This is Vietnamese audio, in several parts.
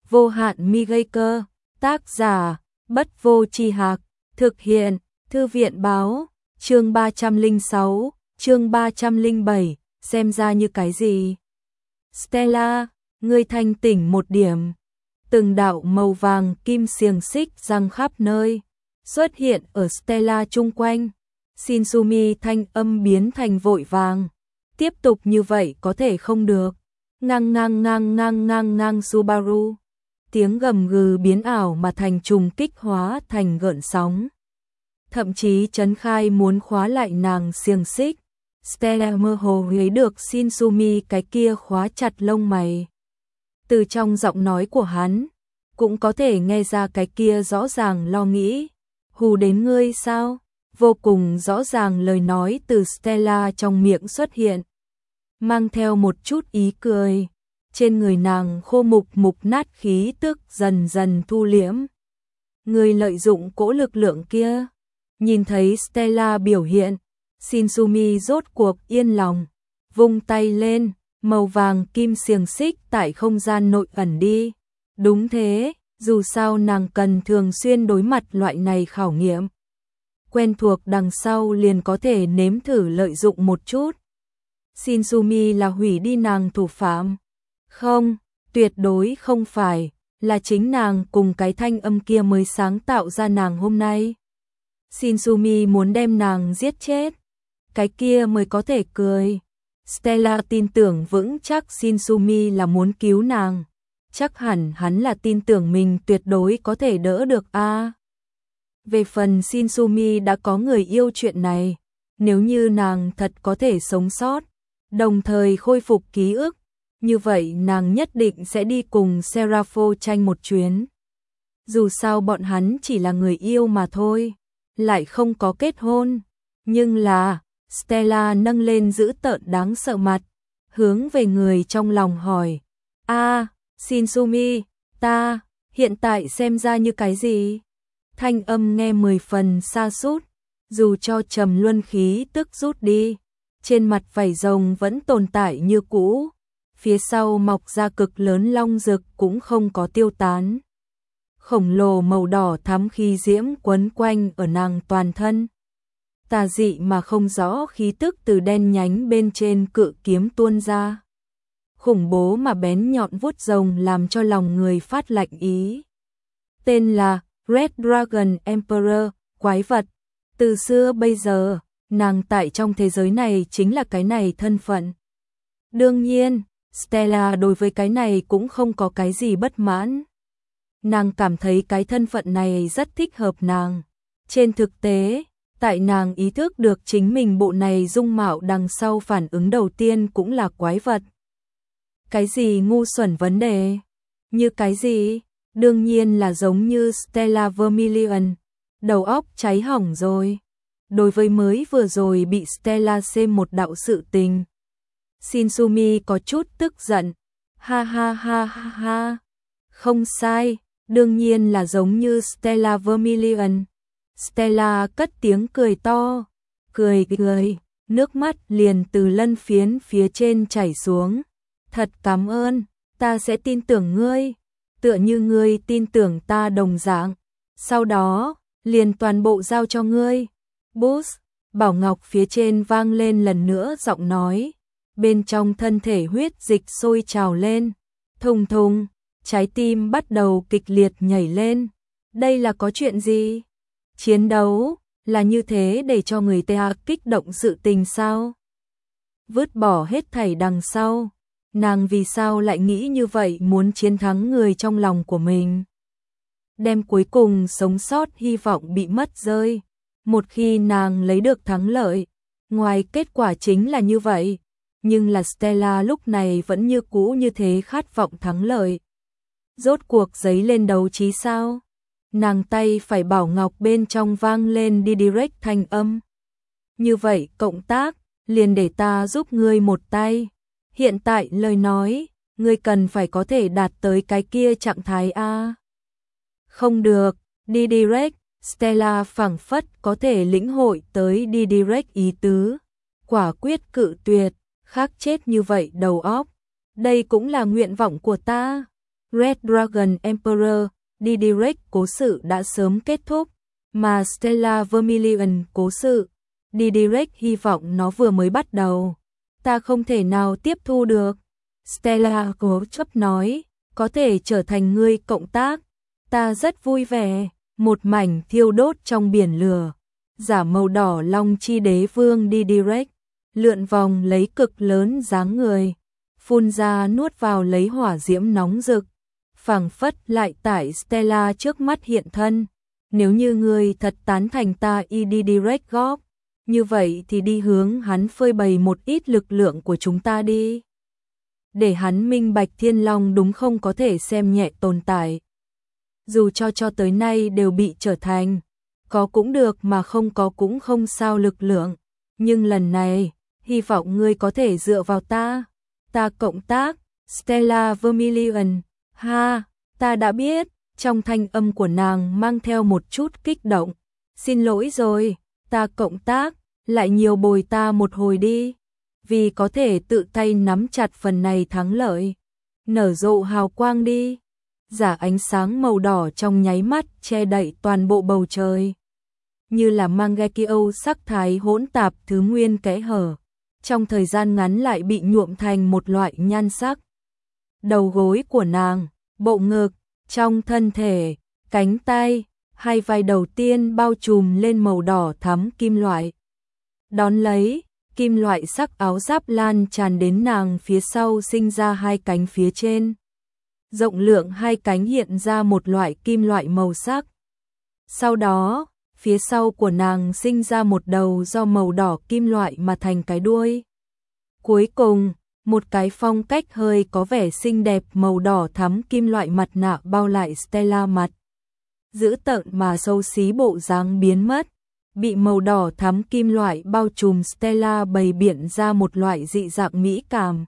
vô hạn mi gây cơ, tác giả, Bất Vô Tri Hạc, thực hiện, Thư viện báo, chương 306, chương 307, xem ra như cái gì? Stella, ngươi thanh tỉnh một điểm. Từng đạo màu vàng kim xiềng xích giăng khắp nơi, xuất hiện ở Stella chung quanh. Shinsumi thanh âm biến thành vội vàng. Tiếp tục như vậy có thể không được. Ngang ngang ngang ngang ngang ngang Subaru. Tiếng gầm gừ biến ảo mà thành trùng kích hóa thành gợn sóng. Thậm chí Trấn Khai muốn khóa lại nàng xiềng xích. Stella mơ hồ thấy được Shinsumi cái kia khóa chặt lông mày. Từ trong giọng nói của hắn, cũng có thể nghe ra cái kia rõ ràng lo nghĩ. Hù đến ngươi sao? Vô cùng rõ ràng lời nói từ Stella trong miệng xuất hiện. Mang theo một chút ý cười. Trên người nàng khô mục nát khí tức dần dần thu liễm. Ngươi lợi dụng cỗ lực lượng kia. Nhìn thấy Stella biểu hiện, Shinsumi rốt cuộc yên lòng. Vung tay lên, màu vàng kim xiềng xích tại không gian nội ẩn đi. Đúng thế, dù sao nàng cần thường xuyên đối mặt loại này khảo nghiệm. Quen thuộc đằng sau liền có thể nếm thử lợi dụng một chút. Shinsumi là hủy đi nàng thủ phạm. Không, tuyệt đối không phải, là chính nàng cùng cái thanh âm kia mới sáng tạo ra nàng hôm nay. Shinsumi muốn đem nàng giết chết, cái kia mới có thể cười. Stella tin tưởng vững chắc Shinsumi là muốn cứu nàng. Chắc hẳn hắn là tin tưởng mình tuyệt đối có thể đỡ được a. Về phần Shinsumi đã có người yêu chuyện này, nếu như nàng thật có thể sống sót, đồng thời khôi phục ký ức, như vậy nàng nhất định sẽ đi cùng Serapho tranh một chuyến. Dù sao bọn hắn chỉ là người yêu mà thôi, lại không có kết hôn, nhưng là Stella nâng lên dữ tợn đáng sợ mặt, hướng về người trong lòng hỏi, Shinsumi, ta, hiện tại xem ra như cái gì? Thanh âm nghe 10 phần xa sút, dù cho trầm luân khí tức rút đi, trên mặt vảy rồng vẫn tồn tại như cũ, phía sau mọc ra cực lớn long rực cũng không có tiêu tán. Khổng lồ màu đỏ thắm khí diễm quấn quanh ở nàng toàn thân. Tà dị mà không rõ khí tức từ đen nhánh bên trên cự kiếm tuôn ra. Khủng bố mà bén nhọn vuốt rồng làm cho lòng người phát lạnh ý. Tên là Red Dragon Emperor, quái vật. Từ xưa bây giờ, nàng tại trong thế giới này chính là cái này thân phận. Đương nhiên, Stella đối với cái này cũng không có cái gì bất mãn. Nàng cảm thấy cái thân phận này rất thích hợp nàng. Trên thực tế, tại nàng ý thức được chính mình bộ này dung mạo đằng sau phản ứng đầu tiên cũng là quái vật. Cái gì ngu xuẩn vấn đề? Như cái gì? Đương nhiên là giống như Stella Vermilion. Đầu óc cháy hỏng rồi. Đối với mới vừa rồi bị Stella xem một đạo sự tình. Shinsumi có chút tức giận. Ha ha ha ha ha. Không sai, đương nhiên là giống như Stella Vermilion. Stella cất tiếng cười to. Cười, nước mắt liền từ lân phiến phía trên chảy xuống. Thật cảm ơn, ta sẽ tin tưởng ngươi. Tựa như ngươi tin tưởng ta đồng dạng. Sau đó, liền toàn bộ giao cho ngươi. Boost, bảo ngọc phía trên vang lên lần nữa giọng nói. Bên trong thân thể huyết dịch sôi trào lên. Thùng thùng, trái tim bắt đầu kịch liệt nhảy lên. Đây là có chuyện gì? Chiến đấu, là như thế để cho người ta kích động sự tình sao? Vứt bỏ hết thảy đằng sau. Nàng vì sao lại nghĩ như vậy muốn chiến thắng người trong lòng của mình? Đem cuối cùng sống sót hy vọng bị mất rơi. Một khi nàng lấy được thắng lợi, ngoài kết quả chính là như vậy. Nhưng là Stella lúc này vẫn như cũ như thế khát vọng thắng lợi. Rốt cuộc giấy lên đấu trí sao? Nàng tay phải bảo ngọc bên trong vang lên đi direct thanh âm. Như vậy cộng tác, liền để ta giúp ngươi một tay. Hiện tại lời nói, ngươi cần phải có thể đạt tới cái kia trạng thái A. Không được, đi direct, Stella phảng phất có thể lĩnh hội tới đi direct ý tứ. Quả quyết cự tuyệt, khác chết như vậy đầu óc. Đây cũng là nguyện vọng của ta. Red Dragon Emperor, Didirect cố sự đã sớm kết thúc, mà Stellar Vermilion cố sự, Didirect hy vọng nó vừa mới bắt đầu. Ta không thể nào tiếp thu được. Stellar cố chấp nói, có thể trở thành người cộng tác. Ta rất vui vẻ, một mảnh thiêu đốt trong biển lửa. Giả màu đỏ long chi đế vương Didirect, lượn vòng lấy cực lớn dáng người, phun ra nuốt vào lấy hỏa diễm nóng rực, phảng phất lại tại Stella trước mắt hiện thân. Nếu như ngươi thật tán thành ta Didirect góp, như vậy thì đi hướng hắn phơi bày một ít lực lượng của chúng ta đi. Để hắn minh bạch Thiên Long đúng không có thể xem nhẹ tồn tại. Dù cho tới nay đều bị trở thành, có cũng được mà không có cũng không sao lực lượng. Nhưng lần này, hy vọng ngươi có thể dựa vào ta. Ta cộng tác, Stellar Vermilion, ha, ta đã biết, trong thanh âm của nàng mang theo một chút kích động. Xin lỗi rồi, ta cộng tác, lại nhiều bồi ta một hồi đi. Vì có thể tự tay nắm chặt phần này thắng lợi. Nở rộ hào quang đi. Giả ánh sáng màu đỏ trong nháy mắt che đậy toàn bộ bầu trời. Như là Mangekyo sắc thái hỗn tạp thứ nguyên kẽ hở. Trong thời gian ngắn lại bị nhuộm thành một loại nhan sắc. Đầu gối của nàng, bộ ngực, trong thân thể, cánh tay, hai vai đầu tiên bao trùm lên màu đỏ thắm kim loại. Đón lấy, kim loại sắc áo giáp lan tràn đến nàng phía sau sinh ra hai cánh phía trên. Rộng lượng hai cánh hiện ra một loại kim loại màu sắc. Sau đó, phía sau của nàng sinh ra một đầu do màu đỏ kim loại mà thành cái đuôi. Cuối cùng, một cái phong cách hơi có vẻ xinh đẹp màu đỏ thắm kim loại mặt nạ bao lại Stella mặt. Dữ tợn mà xấu xí bộ dáng biến mất, bị màu đỏ thắm kim loại bao trùm Stella bày biện ra một loại dị dạng mỹ cảm.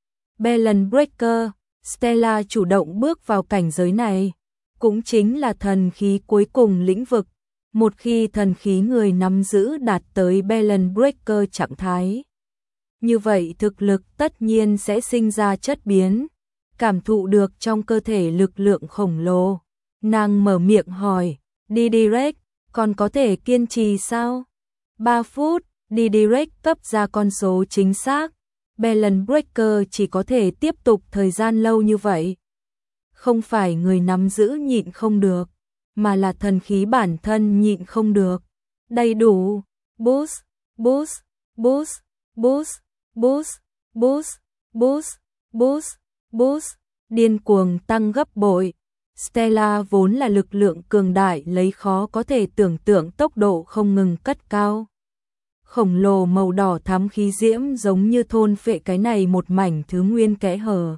Balance Breaker, Stella chủ động bước vào cảnh giới này, cũng chính là thần khí cuối cùng lĩnh vực. Một khi thần khí người nắm giữ đạt tới Balance Breaker trạng thái, như vậy thực lực tất nhiên sẽ sinh ra chất biến, cảm thụ được trong cơ thể lực lượng khổng lồ. Nàng mở miệng hỏi, Didirect, còn có thể kiên trì sao? 3 phút, Didirect cấp ra con số chính xác. Balance Breaker chỉ có thể tiếp tục thời gian lâu như vậy. Không phải người nắm giữ nhịn không được, mà là thần khí bản thân nhịn không được. Đầy đủ, boost, boost, boost, boost, boost, boost, boost, boost, boost, điên cuồng tăng gấp bội. Stella vốn là lực lượng cường đại lấy khó có thể tưởng tượng tốc độ không ngừng cất cao. Khổng lồ màu đỏ thắm khí diễm giống như thôn phệ cái này một mảnh thứ nguyên kẽ hở.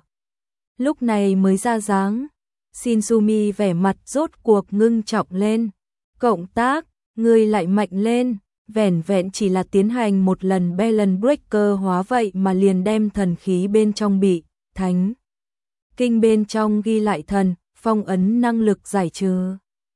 Lúc này mới ra dáng, Shinsumi vẻ mặt rốt cuộc ngưng trọng lên. Cộng tác, ngươi lại mạnh lên, vẻn vẹn chỉ là tiến hành một lần Balance Breaker hóa vậy mà liền đem thần khí bên trong bị thánh kinh bên trong ghi lại thần, phong ấn năng lực giải trừ.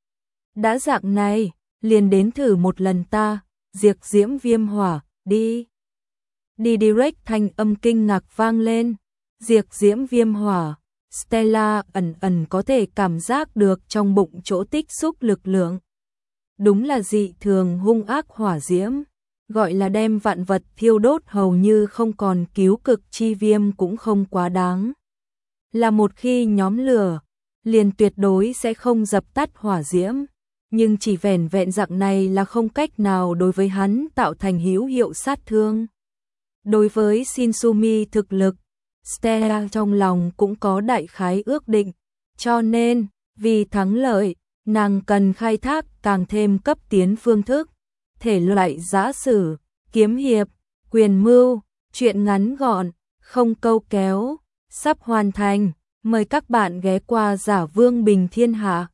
Đã dạng này, liền đến thử một lần ta, diệt diễm viêm hỏa, đi. Didirect thanh âm kinh ngạc vang lên, diệt diễm viêm hỏa. Stella ẩn ẩn có thể cảm giác được trong bụng chỗ tích xúc lực lượng. Đúng là dị thường hung ác hỏa diễm, gọi là đem vạn vật thiêu đốt hầu như không còn cứu cực chi viêm cũng không quá đáng. Là một khi nhóm lửa, liền tuyệt đối sẽ không dập tắt hỏa diễm, nhưng chỉ vẻn vẹn dạng này là không cách nào đối với hắn tạo thành hữu hiệu sát thương. Đối với Shinsumi thực lực, Stella trong lòng cũng có đại khái ước định, cho nên, vì thắng lợi, nàng cần khai thác càng thêm cấp tiến phương thức, thể loại giã sử, kiếm hiệp, quyền mưu, truyện ngắn gọn, không câu kéo, sắp hoàn thành, mời các bạn ghé qua Giả Vương Bình Thiên Hạ.